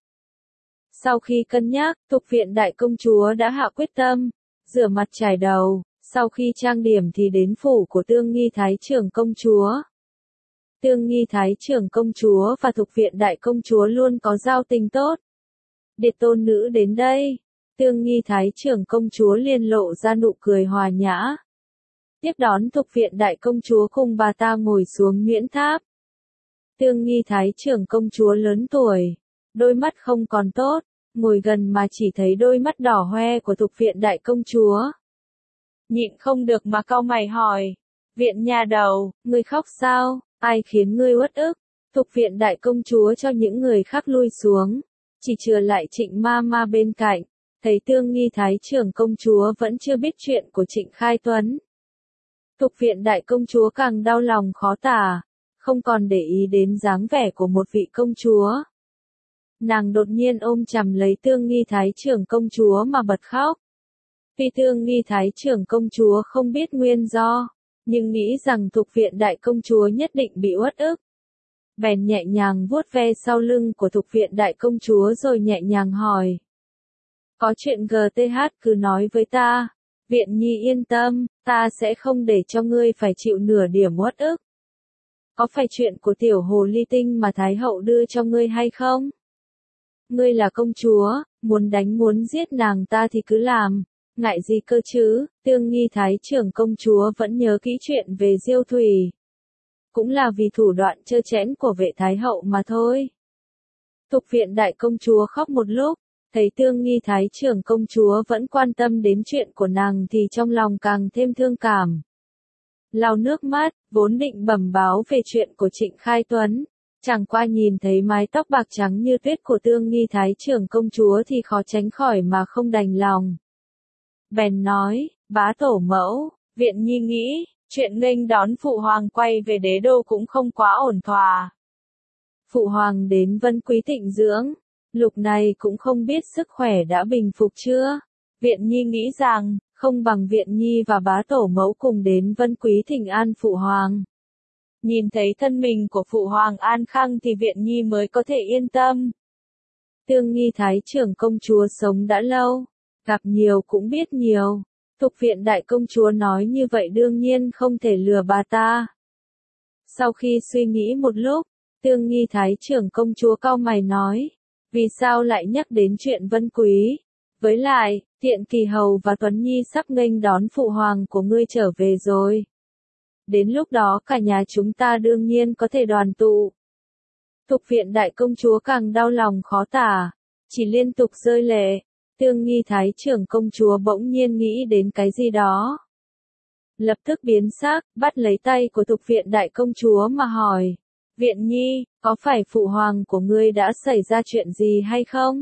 Sau khi cân nhắc, Thục Viện đại công chúa đã hạ quyết tâm, rửa mặt chải đầu, sau khi trang điểm thì đến phủ của Tương Nghi Thái trưởng công chúa. Tương Nghi Thái trưởng công chúa và Thục Viện đại công chúa luôn có giao tình tốt. Điệt tôn nữ đến đây, Tương Nghi Thái trưởng công chúa liền lộ ra nụ cười hòa nhã. Tiếp đón Thục Viện đại công chúa cùng bà ta ngồi xuống Nguyễn Tháp. Tương Nghi Thái trưởng công chúa lớn tuổi, đôi mắt không còn tốt, ngồi gần mà chỉ thấy đôi mắt đỏ hoe của Thục Viện đại công chúa. Nhịn không được mà cau mày hỏi, Viện nhà đầu, người khóc sao? Ai khiến ngươi uất ức? Thục viện đại công chúa cho những người khác lui xuống, chỉ chừa lại Trịnh ma ma bên cạnh, thấy Tương Nghi Thái trưởng công chúa vẫn chưa biết chuyện của Trịnh Khai Tuấn. Thục viện đại công chúa càng đau lòng khó tả, không còn để ý đến dáng vẻ của một vị công chúa. Nàng đột nhiên ôm chầm lấy Tương Nghi Thái trưởng công chúa mà bật khóc. Tuy Tương Nghi Thái trưởng công chúa không biết nguyên do, nhưng nghĩ rằng thục viện đại công chúa nhất định bị uất ức. Bèn nhẹ nhàng vuốt ve sau lưng của thục viện đại công chúa rồi nhẹ nhàng hỏi. Có chuyện giê tê hát cứ nói với ta, viện nhi yên tâm, ta sẽ không để cho ngươi phải chịu nửa điểm uất ức. Có phải chuyện của tiểu hồ ly tinh mà Thái hậu đưa cho ngươi hay không? Ngươi là công chúa, muốn đánh muốn giết nàng ta thì cứ làm, ngại gì cơ chứ? Tương Nghi Thái trưởng công chúa vẫn nhớ kỹ chuyện về Diêu Thủy. Cũng là vì thủ đoạn trơ trẽn của vệ Thái hậu mà thôi. Thục viện đại công chúa khóc một lúc, thấy Tương Nghi Thái trưởng công chúa vẫn quan tâm đến chuyện của nàng thì trong lòng càng thêm thương cảm. Lau nước mắt, vốn định bẩm báo về chuyện của Trịnh Khai Tuấn, chẳng qua nhìn thấy mái tóc bạc trắng như tuyết của Tương Nghi Thái trưởng công chúa thì khó tránh khỏi mà không đành lòng. Bèn nói, bá tổ mẫu, viện nhi nghĩ, chuyện nghênh đón phụ hoàng quay về đế đô cũng không quá ổn thỏa. Phụ hoàng đến Vân Quý tịnh dưỡng, lúc này cũng không biết sức khỏe đã bình phục chưa. Viện nhi nghĩ rằng, không bằng viện nhi và bá tổ mẫu cùng đến Vân Quý thỉnh an phụ hoàng. Nhìn thấy thân mình của phụ hoàng an khang thì viện nhi mới có thể yên tâm. Tương Nghi Thái trưởng công chúa sống đã lâu, gặp nhiều cũng biết nhiều. Thục viện đại công chúa nói như vậy đương nhiên không thể lừa bà ta. Sau khi suy nghĩ một lúc, Tương Nghi Thái trưởng công chúa cau mày nói, vì sao lại nhắc đến chuyện Vân Quý? Với lại, Tiện Kỳ Hầu và Tuấn Nhi sắp nghênh đón phụ hoàng của ngươi trở về rồi. Đến lúc đó cả nhà chúng ta đương nhiên có thể đoàn tụ. Thục viện đại công chúa càng đau lòng khó tả, chỉ liên tục rơi lệ. Tương Nghi Thái trưởng công chúa bỗng nhiên nghĩ đến cái gì đó. Lập tức biến sắc, bắt lấy tay của thục viện đại công chúa mà hỏi. Viện nhi, có phải phụ hoàng của ngươi đã xảy ra chuyện gì hay không?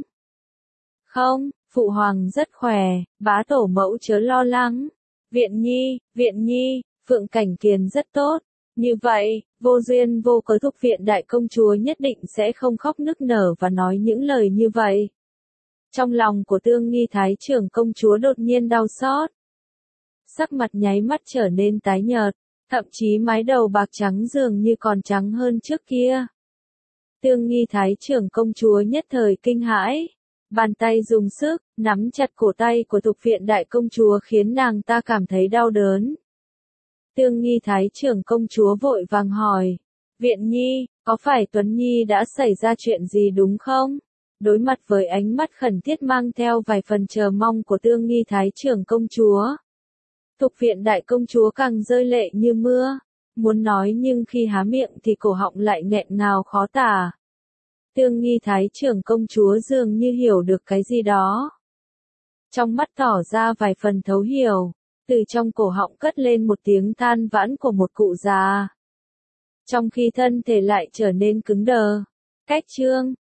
Không, phụ hoàng rất khỏe, bá tổ mẫu chớ lo lắng. Viện nhi, viện nhi, Phượng Cảnh Kiền rất tốt. Như vậy, vô duyên vô cớ thục viện đại công chúa nhất định sẽ không khóc nức nở và nói những lời như vậy. Trong lòng của Tương Nghi Thái trưởng công chúa đột nhiên đau xót. Sắc mặt nháy mắt trở nên tái nhợt, thậm chí mái đầu bạc trắng dường như còn trắng hơn trước kia. Tương Nghi Thái trưởng công chúa nhất thời kinh hãi, bàn tay dùng sức, nắm chặt cổ tay của thục viện đại công chúa khiến nàng ta cảm thấy đau đớn. Tương Nghi Thái trưởng công chúa vội vàng hỏi, viện nhi, có phải Tuấn Nhi đã xảy ra chuyện gì đúng không? Đối mặt với ánh mắt khẩn thiết mang theo vài phần chờ mong của Tương Nghi Thái trưởng công chúa. Thục viện đại công chúa càng rơi lệ như mưa, muốn nói nhưng khi há miệng thì cổ họng lại nghẹn ngào khó tả. Tương Nghi Thái trưởng công chúa dường như hiểu được cái gì đó. Trong mắt tỏ ra vài phần thấu hiểu, từ trong cổ họng cất lên một tiếng than vãn của một cụ già. Trong khi thân thể lại trở nên cứng đờ. Cách chương